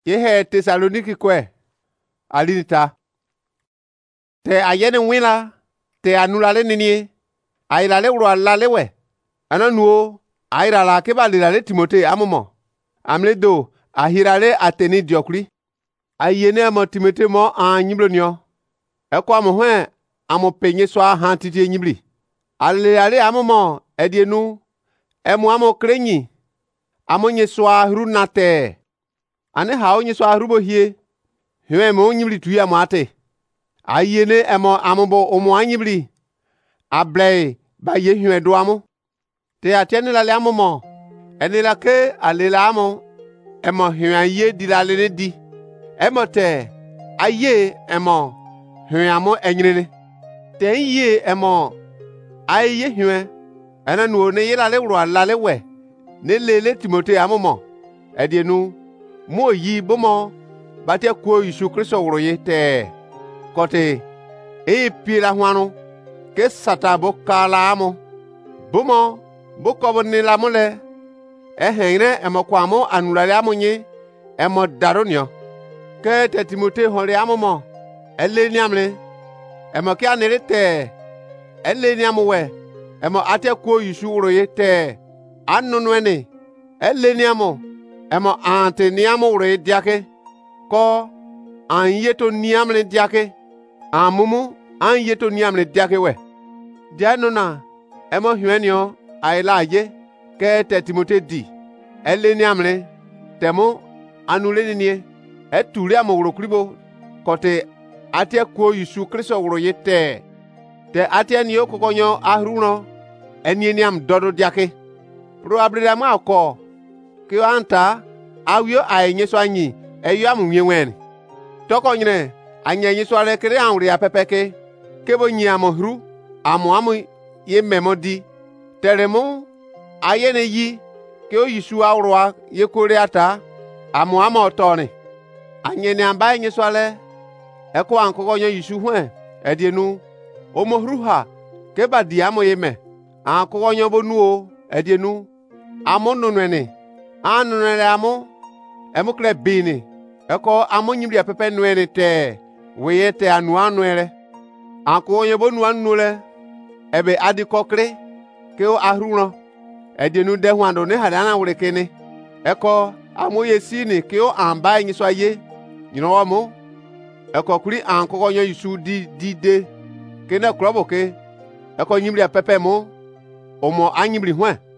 Yehe Thessaloniki kwe alinita. Te ayene wila te anulale nini ailale uro alale we. Ananuo airala keba lilale Timote amomo. Amledo ahirale ateni diokri. Ayene amo Timote mo anyiblonio. Eko amohwe amo penye swa hantiti nyibli. Alilale amomo edienu emu amo krenyi. Amo nye swa runate. Ane hao nye swa rubo hie. Hwe mo nyibli tuya mo ate. Ayene emo amobo omo anyibli. Ablei ba ye hwe do amo. Te atiene lale amomo. Ene lake alela amo. Emo hwe ye di lale ne di. Emo te aye emo hwe amo enyine. Te ye emo aye hwe. Ena nuo ne ye lale uro lale we. Ne lele Timote amomo. Edienu mo yi bomo batia kuo Yesu Kristo wuro ye te. Kote pila hwanu ke sata bo kala amo. Bomo bo kobo ni la mole. Hengre emo kwamo anulale amo nye emo daronio. Ke te Timote hole amo mo. Eleni amle. Emo ke anere te. Eleni amo we. Emo atia kuo Yesu wuro ye te. Anunwene. Eleni amo. Emo ante ni amo wuro ye diake. Ko an yeto ni amle diake. Amumu an yeto ni amle diake we. Dianona. Emo hwenio aila ye. Ke te Timote di. Eleni amle. Temo anule niye. Etuli amo wuro kribo. Kote atia kuo Yesu Kristo wuro ye te. Te atia ni okokonyo ahruno. Enye ni am dodo diake. Pro abrida ma ko. Ke anta awio ayenye so anyi. Eyo amu mwen. Toko nyine anyenye so ale kere anwuri apepeke. Kebo nyi amohru. Amu ye memodi. Teremu ayene yi. Ke o Yesu awroa ye kore ata. Amu otone. Anyene amba enye so ale. Eko ankokonyo Yesu hwe. Edienu omohru ha. Keba di amo yeme. Ankokonyo bonuo. Edienu amo nunwene. Anunwene amo. Emo kle bini. Eko amo nyimri apepe nwene te. Weye te anuanwere. Ankokonyo bonu anule. Ebe adi kokre. Keo ahruno. Edienu de huando ne hadana wure kene. Eko amo yesini keo amba enyi so aye. Nyino mo. Eko kuri ankokonyo Yesu di de. Kene krobo ke. Eko nyimri apepe mo. Omo anyimri hwe.